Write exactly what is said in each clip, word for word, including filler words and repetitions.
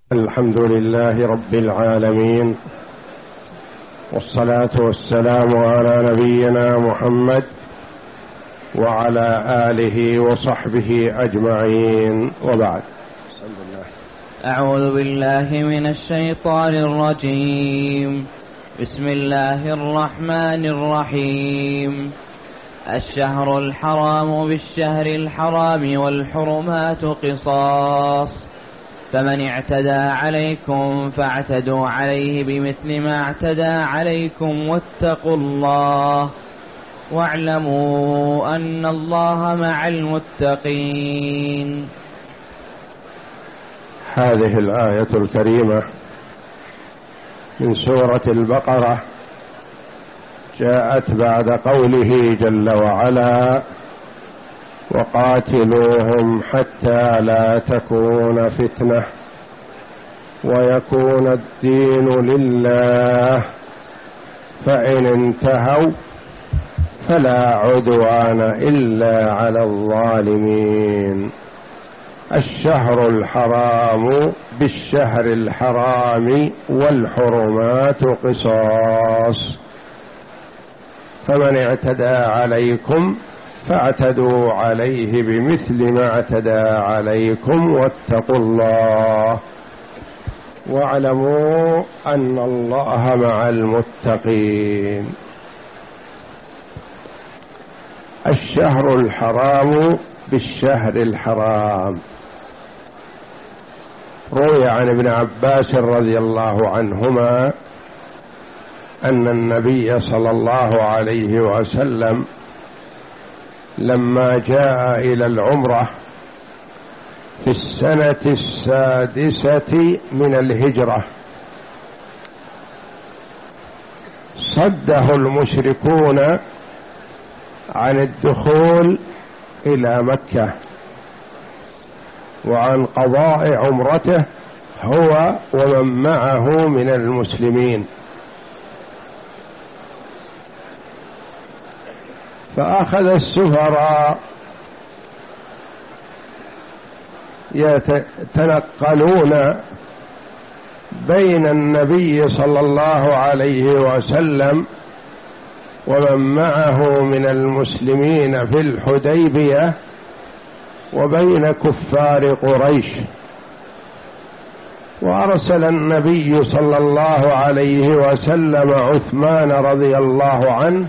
الحمد لله رب العالمين، والصلاة والسلام على نبينا محمد وعلى آله وصحبه أجمعين، وبعد. أعوذ بالله من الشيطان الرجيم. بسم الله الرحمن الرحيم. الشهر الحرام بالشهر الحرام والحرمات قصاص، فمن اعتدى عليكم فاعتدوا عليه بمثل ما اعتدى عليكم، واتقوا الله واعلموا أن الله مع المتقين. هذه الآية الكريمة من سورة البقرة جاءت بعد قوله جل وعلا: وقاتلوهم حتى لا تكون فتنة ويكون الدين لله، فإن انتهوا فلا عدوان إلا على الظالمين. الشهر الحرام بالشهر الحرام والحرمات قصاص، فمن اعتدى عليكم فاعتدوا عليه بمثل ما اعتدى عليكم، واتقوا الله واعلموا أن الله مع المتقين. الشهر الحرام بالشهر الحرام. روي عن ابن عباس رضي الله عنهما أن النبي صلى الله عليه وسلم لما جاء إلى العمرة في السنة السادسة من الهجرة صده المشركون عن الدخول إلى مكة وعن قضاء عمرته هو ومن معه من المسلمين، فأخذ السفراء يتنقلون بين النبي صلى الله عليه وسلم ومن معه من المسلمين في الحديبية وبين كفار قريش. وأرسل النبي صلى الله عليه وسلم عثمان رضي الله عنه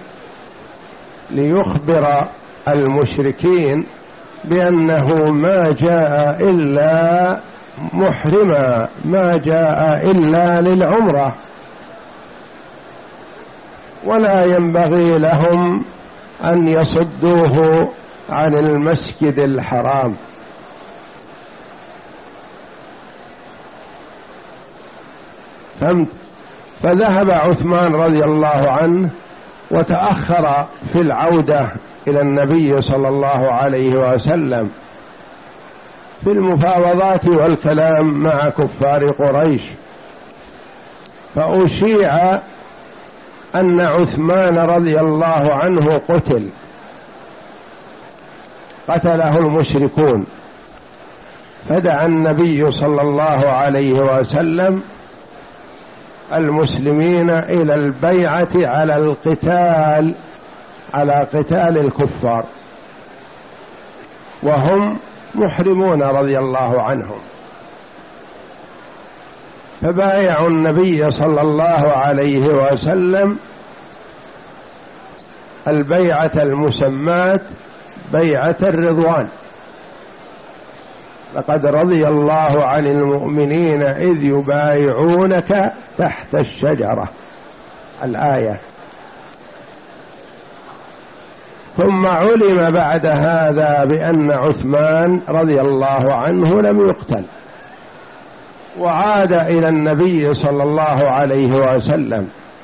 ليخبر المشركين بأنه ما جاء إلا محرما، ما جاء إلا للعمرة، ولا ينبغي لهم أن يصدوه عن المسجد الحرام. فذهب عثمان رضي الله عنه وتأخر في العودة إلى النبي صلى الله عليه وسلم في المفاوضات والكلام مع كفار قريش، فأشيع أن عثمان رضي الله عنه قتل، قتله المشركون. فدعا النبي صلى الله عليه وسلم المسلمين إلى البيعة على القتال، على قتال الكفار وهم محرمون رضي الله عنهم. فبايعوا النبي صلى الله عليه وسلم البيعة المسماة بيعة الرضوان: لقد رضي الله عن المؤمنين إذ يبايعونك تحت الشجرة، الآية. ثم علم بعد هذا بأن عثمان رضي الله عنه لم يقتل، وعاد إلى النبي صلى الله عليه وسلم،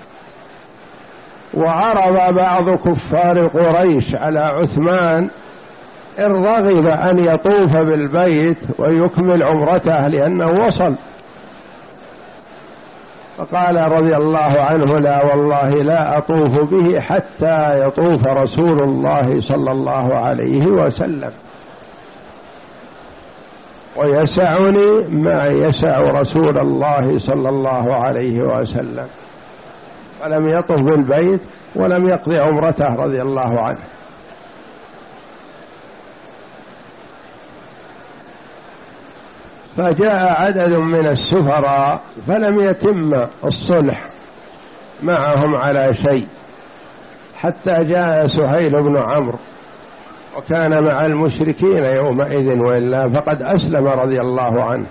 وعرض بعض كفار قريش على عثمان إن رغب أن يطوف بالبيت ويكمل عمرته لأنه وصل، فقال رضي الله عنه: لا والله لا أطوف به حتى يطوف رسول الله صلى الله عليه وسلم. ويسعني ما يسع رسول الله صلى الله عليه وسلم، فلم يطف بالبيت ولم يقضي عمرته رضي الله عنه. فجاء عدد من السفراء فلم يتم الصلح معهم على شيء، حتى جاء سهيل بن عمرو وكان مع المشركين يومئذ، وإلا فقد أسلم رضي الله عنه.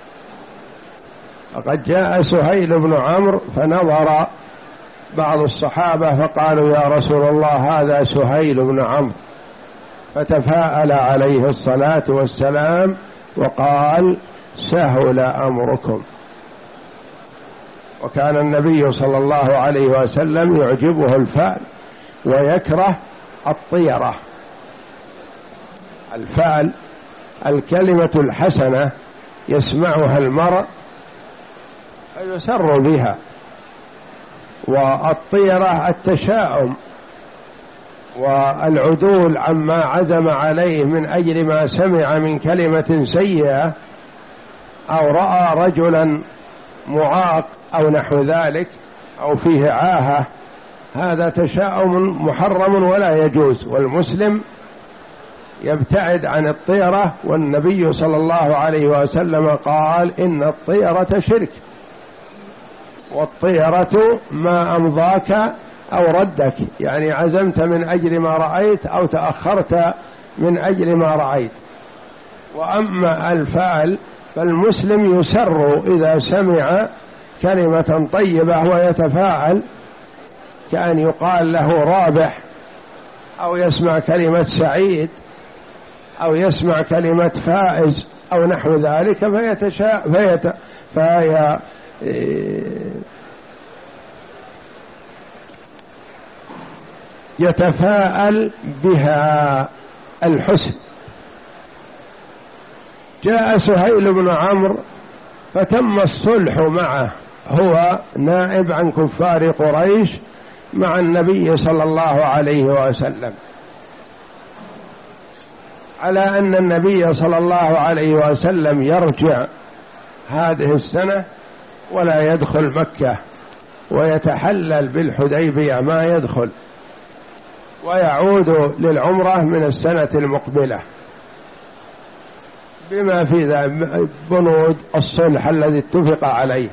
فقد جاء سهيل بن عمرو فنظر بعض الصحابة فقالوا يا رسول الله هذا سهيل بن عمرو، فتفاءل عليه الصلاة والسلام وقال سهل أمركم. وكان النبي صلى الله عليه وسلم يعجبه الفأل ويكره الطيرة. الفأل الكلمة الحسنة يسمعها المرء فيسر بها، والطيرة التشاؤم والعدول عما عزم عليه من أجل ما سمع من كلمة سيئة أو رأى رجلا معاق أو نحو ذلك أو فيه عاهة، هذا تشاؤم محرم ولا يجوز، والمسلم يبتعد عن الطيرة. والنبي صلى الله عليه وسلم قال إن الطيرة شرك، والطيرة ما أمضاك أو ردك، يعني عزمت من أجل ما رأيت أو تأخرت من أجل ما رأيت. وأما الفأل فالمسلم يسر إذا سمع كلمة طيبة ويتفاعل، كأن يقال له رابح، أو يسمع كلمة سعيد، أو يسمع كلمة فائز أو نحو ذلك، فيتشاء فيت في يتفاءل بها الحسن. جاء سهيل بن عمرو فتم الصلح معه، هو نائب عن كفار قريش مع النبي صلى الله عليه وسلم، على أن النبي صلى الله عليه وسلم يرجع هذه السنة ولا يدخل مكة، ويتحلل بالحديبية ما يدخل، ويعود للعمرة من السنة المقبلة، بما في ذلك بنود الصلح الذي اتفق عليه.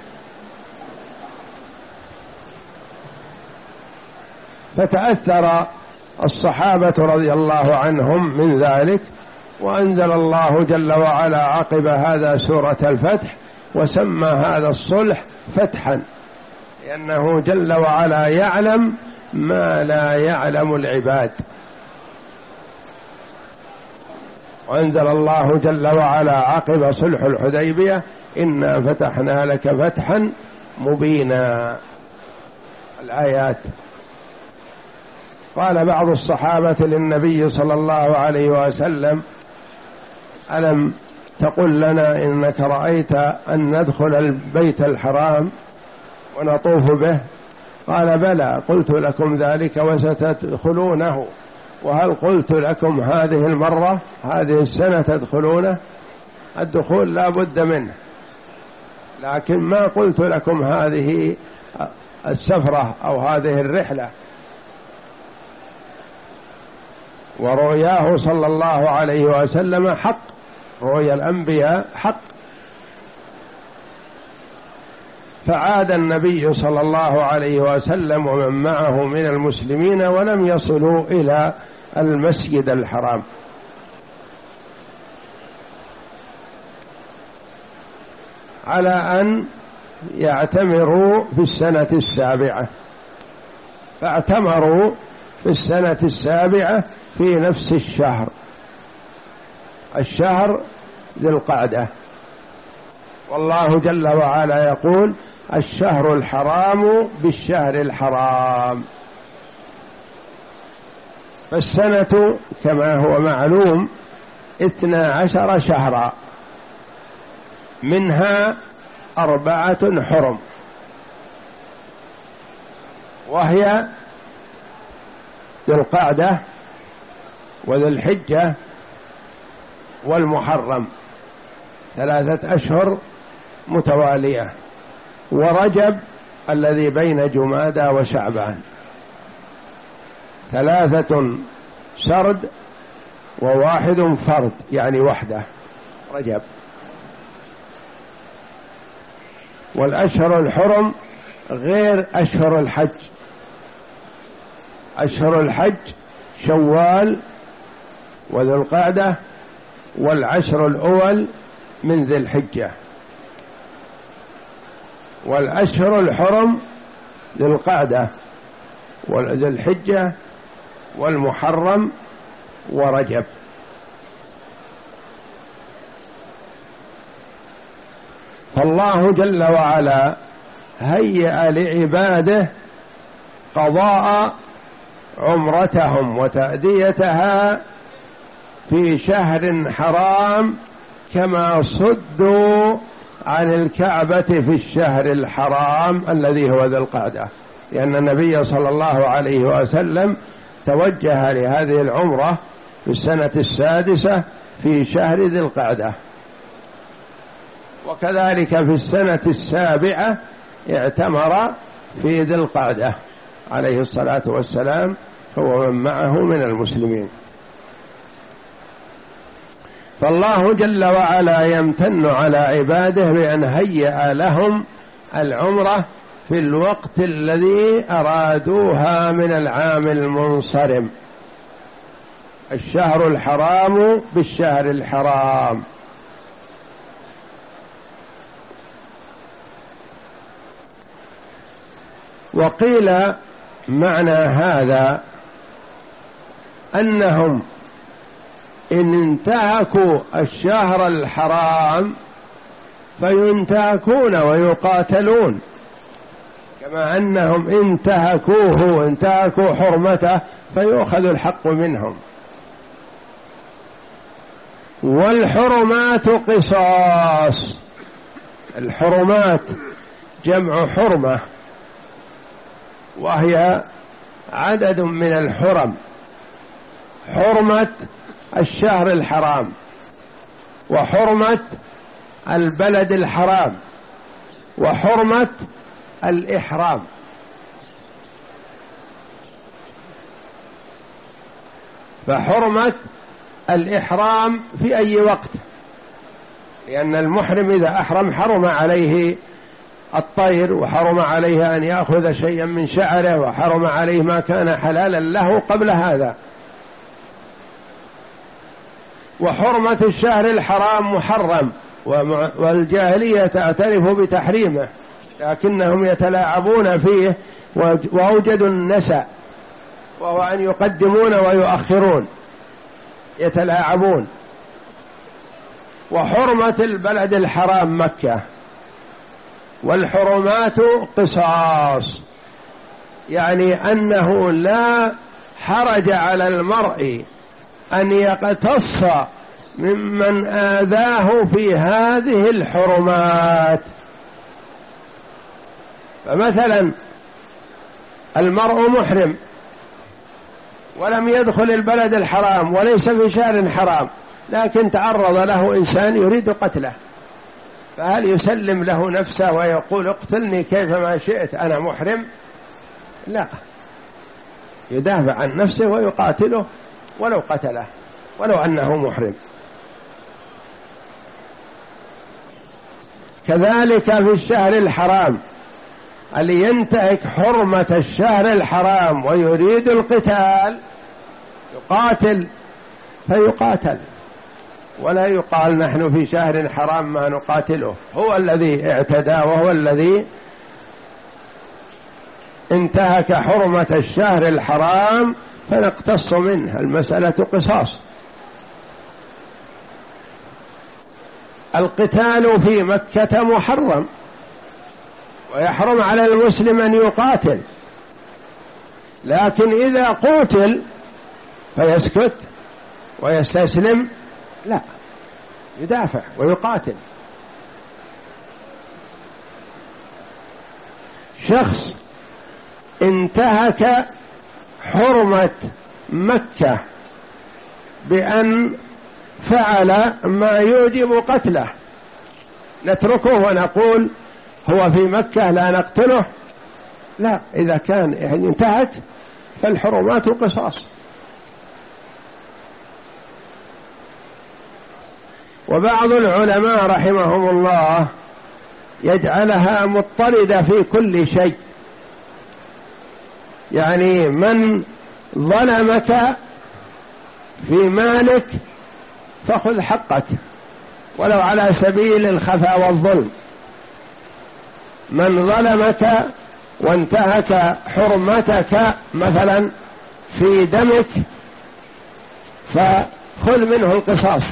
فتأثر الصحابة رضي الله عنهم من ذلك، وأنزل الله جل وعلا عقب هذا سورة الفتح، وسمى هذا الصلح فتحا، لأنه جل وعلا يعلم ما لا يعلم العباد. وأنزل الله جل وعلا عقب صلح الحديبية إنا فتحنا لك فتحا مبينا، الآيات. قال بعض الصحابة للنبي صلى الله عليه وسلم ألم تقل لنا إنك رأيت أن ندخل البيت الحرام ونطوف به؟ قال بلى، قلت لكم ذلك وستدخلونه، وهل قلت لكم هذه المرة هذه السنة تدخلونه؟ الدخول لا بد منه، لكن ما قلت لكم هذه السفرة أو هذه الرحلة. ورؤياه صلى الله عليه وسلم حق، رؤيا الأنبياء حق. فعاد النبي صلى الله عليه وسلم ومن معه من المسلمين ولم يصلوا إلى المسجد الحرام. على أن يعتمروا في السنة السابعة، فاعتمروا في السنة السابعة في نفس الشهر، الشهر ذي القعدة. والله جل وعلا يقول الشهر الحرام بالشهر الحرام. فالسنة كما هو معلوم اثنا عشر شهرا، منها أربعة حرم، وهي ذي القعدة وذي الحجة والمحرم. ثلاثة أشهر متوالية، ورجب الذي بين جمادى وشعبان، ثلاثة سرد وواحد فرد يعني وحده رجب. والأشهر الحرم غير أشهر الحج، أشهر الحج شوال وذو القعدة والعشر الأول من ذي الحجة، والأشهر الحرم ذي القعدة وذي الحجة والمحرم ورجب. فالله جل وعلا هيأ لعباده قضاء عمرتهم وتأديتها في شهر حرام، كما صدوا عن الكعبة في الشهر الحرام الذي هو ذي القعدة، لأن النبي صلى الله عليه وسلم توجه لهذه العمرة في السنة السادسة في شهر ذي القعدة، وكذلك في السنة السابعة اعتمر في ذي القعدة عليه الصلاة والسلام هو من معه من المسلمين. فالله جل وعلا يمتن على عباده بأن هيأ لهم العمرة في الوقت الذي أرادوها من العام المنصرم، الشهر الحرام بالشهر الحرام. وقيل معنى هذا أنهم إن انتهكوا الشهر الحرام فينتهكون ويقاتلون، كما أنهم انتهكوه انتهكوا حرمته فيؤخذ الحق منهم. والحرمات قصاص، الحرمات جمع حرمة، وهي عدد من الحرم، حرمة الشهر الحرام وحرمة البلد الحرام وحرمة الإحرام. فحرمة الإحرام في أي وقت، لأن المحرم إذا أحرم حرم عليه الطير، وحرم عليه أن يأخذ شيئا من شعره، وحرم عليه ما كان حلالا له قبل هذا. وحرمة الشهر الحرام محرم، والجاهلية تعترف بتحريمه لكنهم يتلاعبون فيه، وأوجدوا النسأ وهو أن يقدمون ويؤخرون يتلاعبون. وحرمة البلد الحرام مكة. والحرمات قصاص، يعني أنه لا حرج على المرء أن يقتص ممن آذاه في هذه الحرمات. فمثلا المرء محرم ولم يدخل البلد الحرام وليس في شهر حرام، لكن تعرض له إنسان يريد قتله، فهل يسلم له نفسه ويقول اقتلني كيفما شئت أنا محرم؟ لا، يدافع عن نفسه ويقاتله ولو قتله ولو أنه محرم. كذلك في الشهر الحرام اللي ينتهك حرمة الشهر الحرام ويريد القتال يقاتل فيقاتل، ولا يقال نحن في شهر حرام ما نقاتله، هو الذي اعتدى وهو الذي انتهك حرمة الشهر الحرام فنقتص منه، المسألة قصاص. القتال في مكة محرم، ويحرم على المسلم أن يقاتل، لكن إذا قتل فيسكت ويستسلم؟ لا، يدافع ويقاتل. شخص انتهك حرمة مكة بأن فعل ما يوجب قتله نتركه ونقول هو في مكة لا نقتله؟ لا، إذا كان يعني انتهت فالحرمات قصاص. وبعض العلماء رحمهم الله يجعلها مضطردة في كل شيء، يعني من ظلمك في مالك فخذ حقك ولو على سبيل الخفا والظلم، من ظلمك وانتهك حرمتك مثلا في دمك فخذ منه القصاص.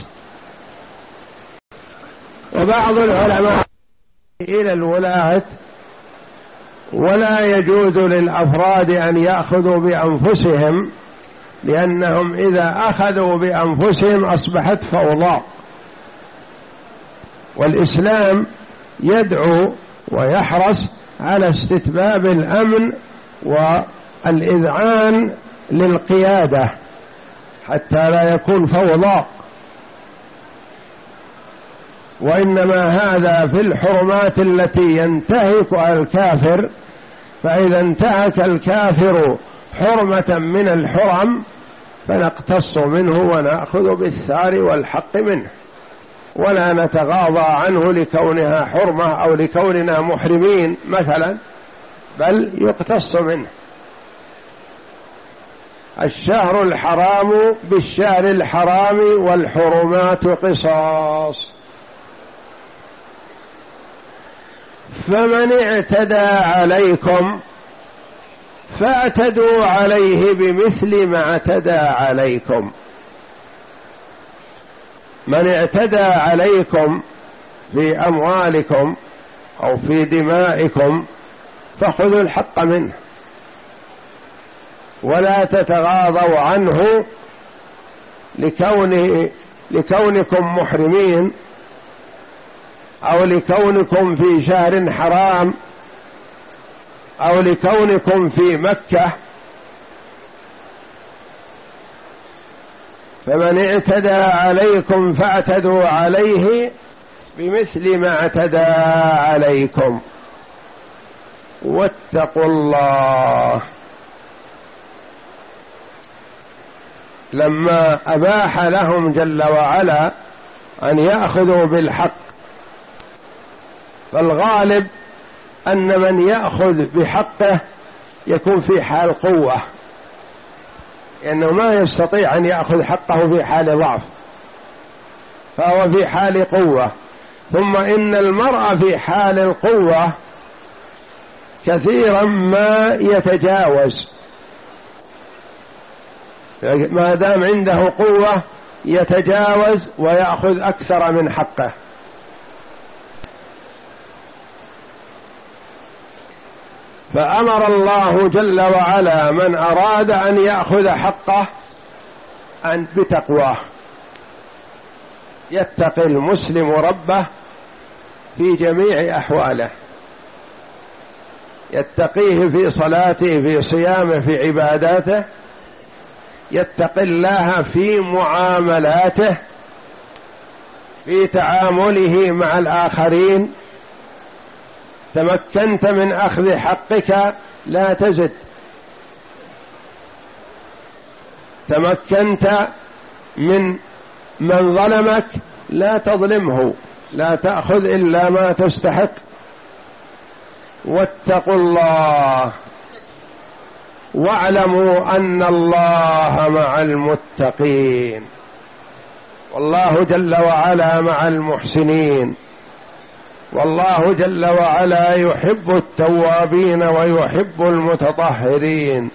وبعض العلماء إلى الولاة ولا يجوز للأفراد أن يأخذوا بأنفسهم، لأنهم إذا أخذوا بأنفسهم أصبحت فوضى، والإسلام يدعو ويحرص على استتباب الأمن والإذعان للقيادة حتى لا يكون فوضى. وإنما هذا في الحرمات التي ينتهكها الكافر، فإذا انتهك الكافر حرمة من الحرم فنقتص منه ونأخذ بالثار والحق منه، ولا نتغاضى عنه لكونها حرمة أو لكوننا محرمين مثلا، بل يقتص منه. الشهر الحرام بالشهر الحرام والحرمات قصاص، فمن اعتدى عليكم فاعتدوا عليه بمثل ما اعتدى عليكم. من اعتدى عليكم في أموالكم أو في دمائكم فخذوا الحق منه، ولا تتغاضوا عنه لكونه لكونكم محرمين أو لكونكم في شهر حرام أو لكونكم في مكة. فمن اعتدى عليكم فاعتدوا عليه بمثل ما اعتدى عليكم واتقوا الله. لما أباح لهم جل وعلا أن يأخذوا بالحق، فالغالب أن من يأخذ بحقه يكون في حال قوة، لأنه ما يستطيع أن يأخذ حقه في حال ضعف، فهو في حال قوة. ثم إن المرء في حال القوة كثيرا ما يتجاوز، ما دام عنده قوة يتجاوز ويأخذ أكثر من حقه. فأمر الله جل وعلا من أراد أن يأخذ حقه أن بتقواه، يتقي المسلم ربه في جميع أحواله، يتقيه في صلاته، في صيامه، في عباداته، يتقي الله في معاملاته، في تعامله مع الآخرين. تمكنت من أخذ حقك لا تزد، تمكنت من من ظلمك لا تظلمه، لا تأخذ إلا ما تستحق. واتقوا الله واعلموا أن الله مع المتقين، والله جل وعلا مع المحسنين، والله جل وعلا يحب التوابين ويحب المتطهرين.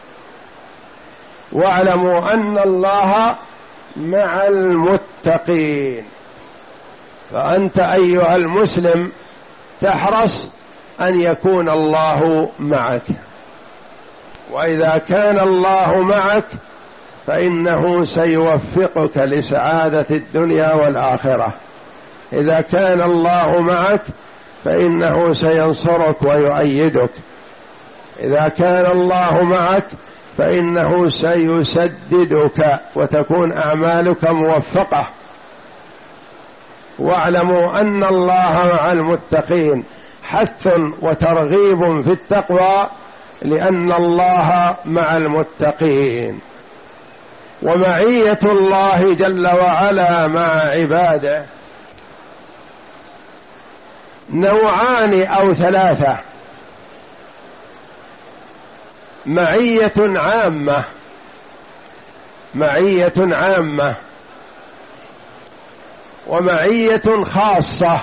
واعلموا أن الله مع المتقين. فأنت أيها المسلم تحرص أن يكون الله معك، وإذا كان الله معك فإنه سيوفقك لسعادة الدنيا والآخرة. إذا كان الله معك فإنه سينصرك ويؤيدك. إذا كان الله معك فإنه سيسددك وتكون أعمالك موفقة. واعلموا أن الله مع المتقين، حث وترغيب في التقوى، لأن الله مع المتقين. ومعية الله جل وعلا مع عباده نوعان أو ثلاثة: معية عامة، معية عامة، ومعية خاصة،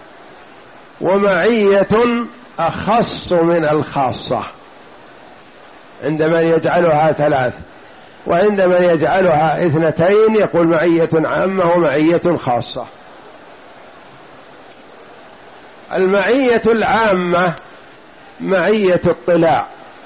ومعية أخص من الخاصة. عندما يجعلها ثلاث، وعندما يجعلها اثنتين يقول معية عامة ومعية خاصة. المعية العامة معية اطلاع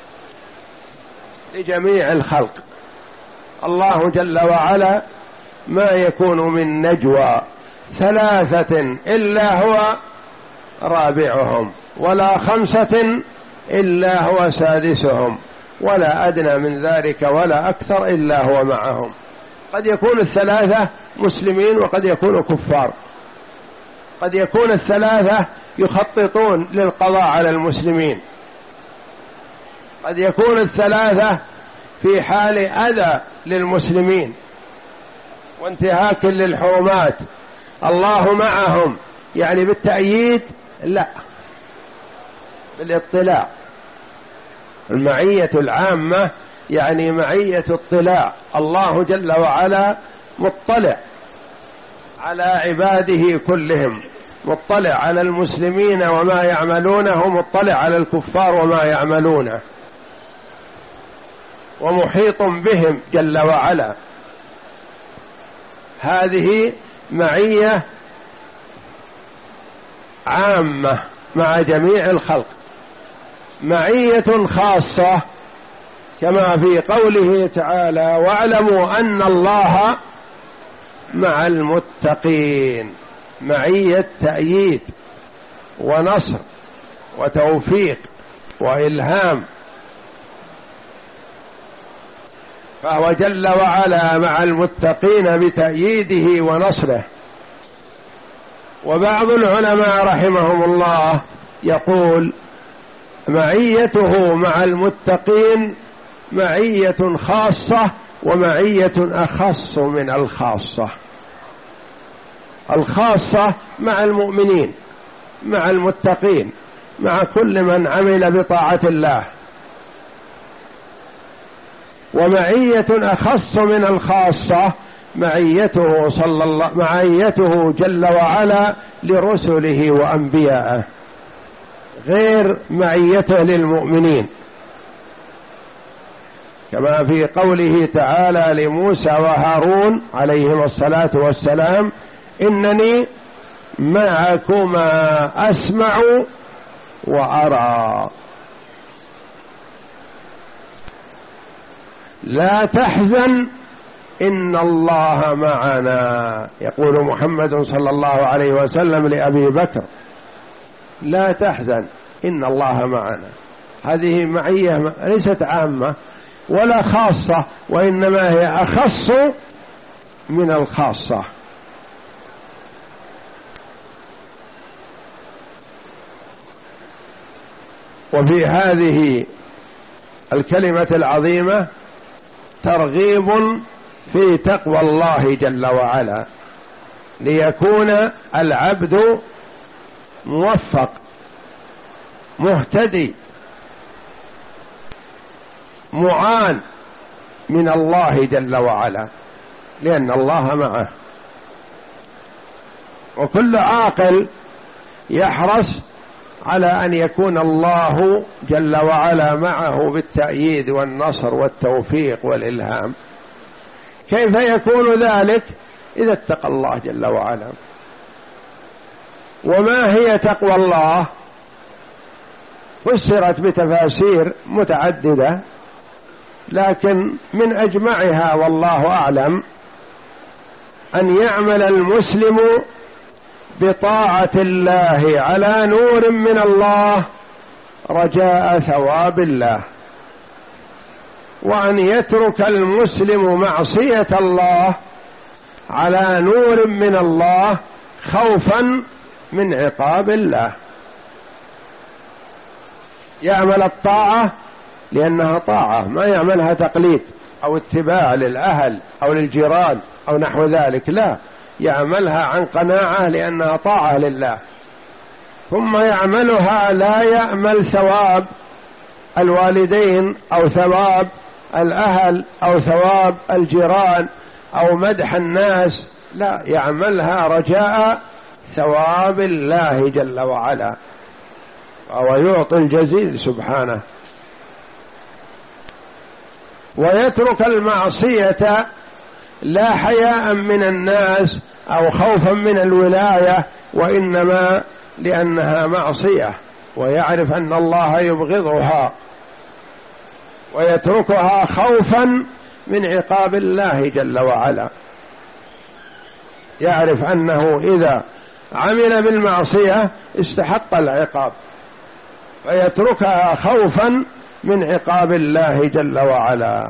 لجميع الخلق. الله جل وعلا ما يكون من نجوى ثلاثة إلا هو رابعهم، ولا خمسة إلا هو سادسهم، ولا أدنى من ذلك ولا أكثر إلا هو معهم. قد يكون الثلاثة مسلمين وقد يكونوا كفار، قد يكون الثلاثة يخططون للقضاء على المسلمين، قد يكون الثلاثة في حال أذى للمسلمين وانتهاك للحرمات. الله معهم يعني بالتأييد؟ لا، بالاطلاع. المعية العامة يعني معية اطلاع، الله جل وعلا مطلع على عباده كلهم، مطلع على المسلمين وما يعملونه، مطلع على الكفار وما يعملونه، ومحيط بهم جل وعلا. هذه معية عامة مع جميع الخلق. معية خاصة كما في قوله تعالى: واعلموا أن الله مع المتقين. معية تأييد ونصر وتوفيق وإلهام، فهو جل وعلا مع المتقين بتأييده ونصره. وبعض العلماء رحمهم الله يقول: معيته مع المتقين معية خاصة ومعية أخص من الخاصة. الخاصة مع المؤمنين، مع المتقين، مع كل من عمل بطاعة الله. ومعية أخص من الخاصة معيته صلى الله معيته جل وعلا لرسله وأنبيائه، غير معيته للمؤمنين، كما في قوله تعالى لموسى وهارون عليهما الصلاة والسلام: إنني معكما أسمع وأرى لا تحزن إن الله معنا. يقول محمد صلى الله عليه وسلم لأبي بكر: لا تحزن إن الله معنا. هذه معية ليست عامة ولا خاصة، وإنما هي أخص من الخاصة. وفي هذه الكلمة العظيمة ترغيب في تقوى الله جل وعلا، ليكون العبد موفق مهتدي معان من الله جل وعلا، لأن الله معه. وكل عاقل يحرص على أن يكون الله جل وعلا معه بالتأييد والنصر والتوفيق والإلهام. كيف يكون ذلك؟ إذا اتقى الله جل وعلا. وما هي تقوى الله؟ فسرت بتفاسير متعددة، لكن من أجمعها والله أعلم أن يعمل المسلم بطاعة الله على نور من الله رجاء ثواب الله، وأن يترك المسلم معصية الله على نور من الله خوفا من عقاب الله. يعمل الطاعة لأنها طاعة، ما يعملها تقليد أو اتباع للأهل أو للجيران أو نحو ذلك، لا، يعملها عن قناعة لأنها طاعة لله. ثم يعملها لا يأمل ثواب الوالدين أو ثواب الأهل أو ثواب الجيران أو مدح الناس، لا، يعملها رجاء ثواب الله جل وعلا، وهو يعطي الجزيل سبحانه. ويترك المعصية لا حياء من الناس أو خوفا من الولاية، وإنما لأنها معصية ويعرف أن الله يبغضها، ويتركها خوفا من عقاب الله جل وعلا، يعرف أنه إذا عمل بالمعصية استحق العقاب، فيتركها خوفا من عقاب الله جل وعلا.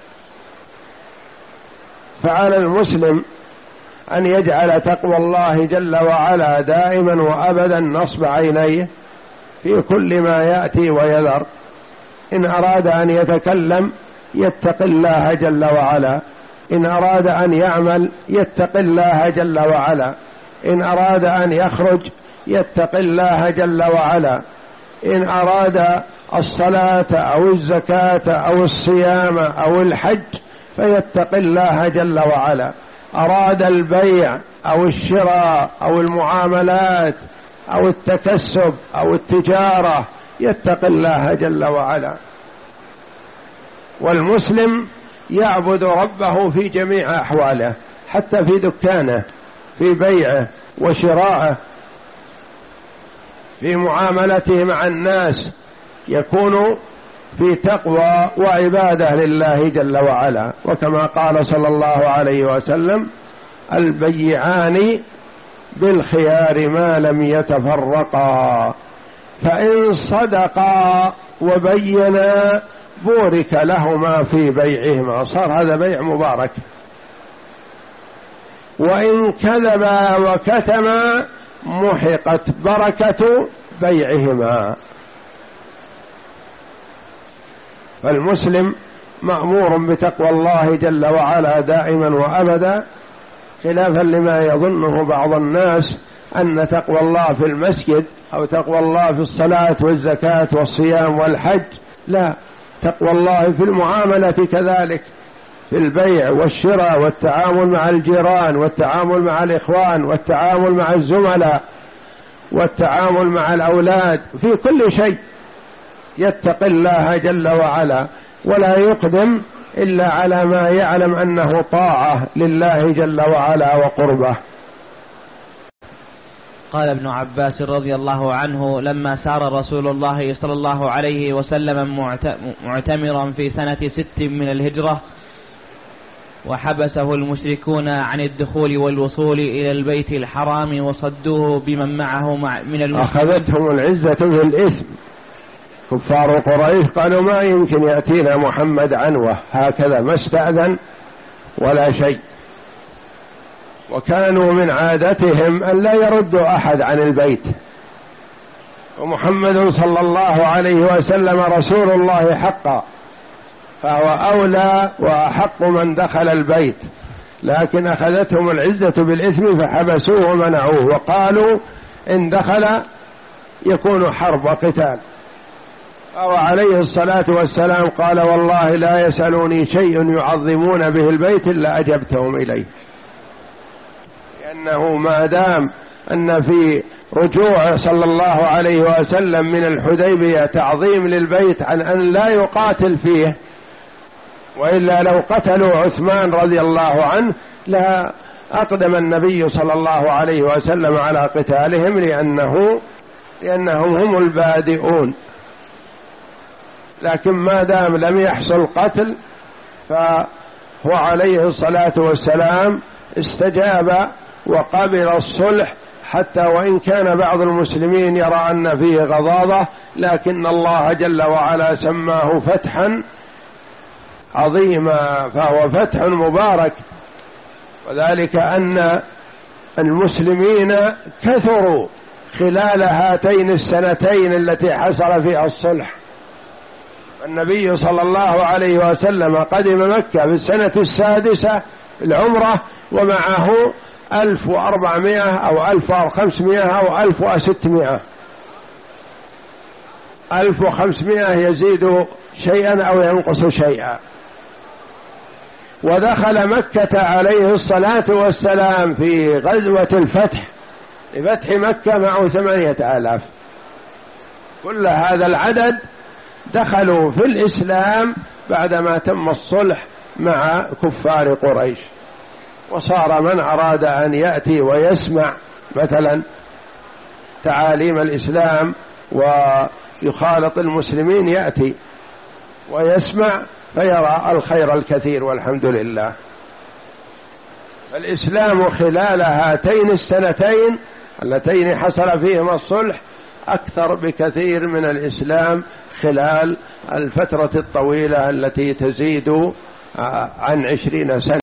فعلى المسلم أن يجعل تقوى الله جل وعلا دائما وأبدا نصب عينيه في كل ما يأتي ويذر. إن أراد أن يتكلم يتق الله جل وعلا، إن أراد أن يعمل يتق الله جل وعلا، إن أراد أن يخرج يتق الله جل وعلا، إن أراد الصلاة أو الزكاة أو الصيام أو الحج فيتق الله جل وعلا، أراد البيع أو الشراء أو المعاملات أو التكسب أو التجارة يتق الله جل وعلا. والمسلم يعبد ربه في جميع أحواله، حتى في دكانه، في بيعه وشراءه، في معاملته مع الناس، يكون في تقوى وعبادة لله جل وعلا. وكما قال صلى الله عليه وسلم: البيعان بالخيار ما لم يتفرقا، فإن صدقا وبينا بورك لهما في بيعهما، صار هذا بيع مبارك. وإن كذبا وكتما محقت بركة بيعهما. فالمسلم مأمور بتقوى الله جل وعلا دائما وأبدا، خلافا لما يظنه بعض الناس أن تقوى الله في المسجد أو تقوى الله في الصلاة والزكاة والصيام والحج، لا، تقوى الله في المعاملة كذلك، في البيع والشراء والتعامل مع الجيران والتعامل مع الإخوان والتعامل مع الزملاء والتعامل مع الأولاد، في كل شيء يتقي الله جل وعلا، ولا يقدم إلا على ما يعلم أنه طاعة لله جل وعلا وقربه. قال ابن عباس رضي الله عنه: لما سار رسول الله صلى الله عليه وسلم معتمرا في سنة ست من الهجرة، وحبسه المشركون عن الدخول والوصول إلى البيت الحرام وصدوه بمن معه من المسلمين، أخذتهم العزة في الإثم. كفار قريش قالوا: ما يمكن يأتينا محمد عنوة هكذا، ما استأذن ولا شيء. وكانوا من عادتهم أن لا يردوا أحد عن البيت، ومحمد صلى الله عليه وسلم رسول الله حقا، فهو أولى وأحق من دخل البيت، لكن أخذتهم العزة بالإثم فحبسوه ومنعوه، وقالوا إن دخل يكون حرب وقتال. أو عليه الصلاة والسلام قال: والله لا يسألوني شيء يعظمون به البيت إلا أجبتهم إليه، لأنه ما دام أن في رجوع صلى الله عليه وسلم من الحديبية تعظيم للبيت عن أن لا يقاتل فيه، وإلا لو قتلوا عثمان رضي الله عنه لا أقدم النبي صلى الله عليه وسلم على قتالهم، لأنه لأنهم هم البادئون. لكن ما دام لم يحصل قتل فهو عليه الصلاة والسلام استجاب وقبل الصلح، حتى وإن كان بعض المسلمين يرى أن فيه غضاضة، لكن الله جل وعلا سماه فتحا عظيما، فهو فتح مبارك. وذلك أن المسلمين كثروا خلال هاتين السنتين التي حصل فيها الصلح. النبي صلى الله عليه وسلم قدم مكة في السنة السادسة العمرة ومعه ألف وأربعمائة أو ألف وخمسمائة أو ألف وستمائة، ألف وخمسمائة يزيد شيئا أو ينقص شيئا. ودخل مكة عليه الصلاة والسلام في غزوة الفتح لفتح مكة معه ثمانية آلاف. كل هذا العدد دخلوا في الإسلام بعدما تم الصلح مع كفار قريش. وصار من أراد أن يأتي ويسمع مثلا تعاليم الإسلام ويخالط المسلمين يأتي ويسمع فيرى الخير الكثير والحمد لله. الإسلام خلال هاتين السنتين اللتين حصل فيهما الصلح أكثر بكثير من الإسلام خلال الفترة الطويلة التي تزيد عن عشرين سنة.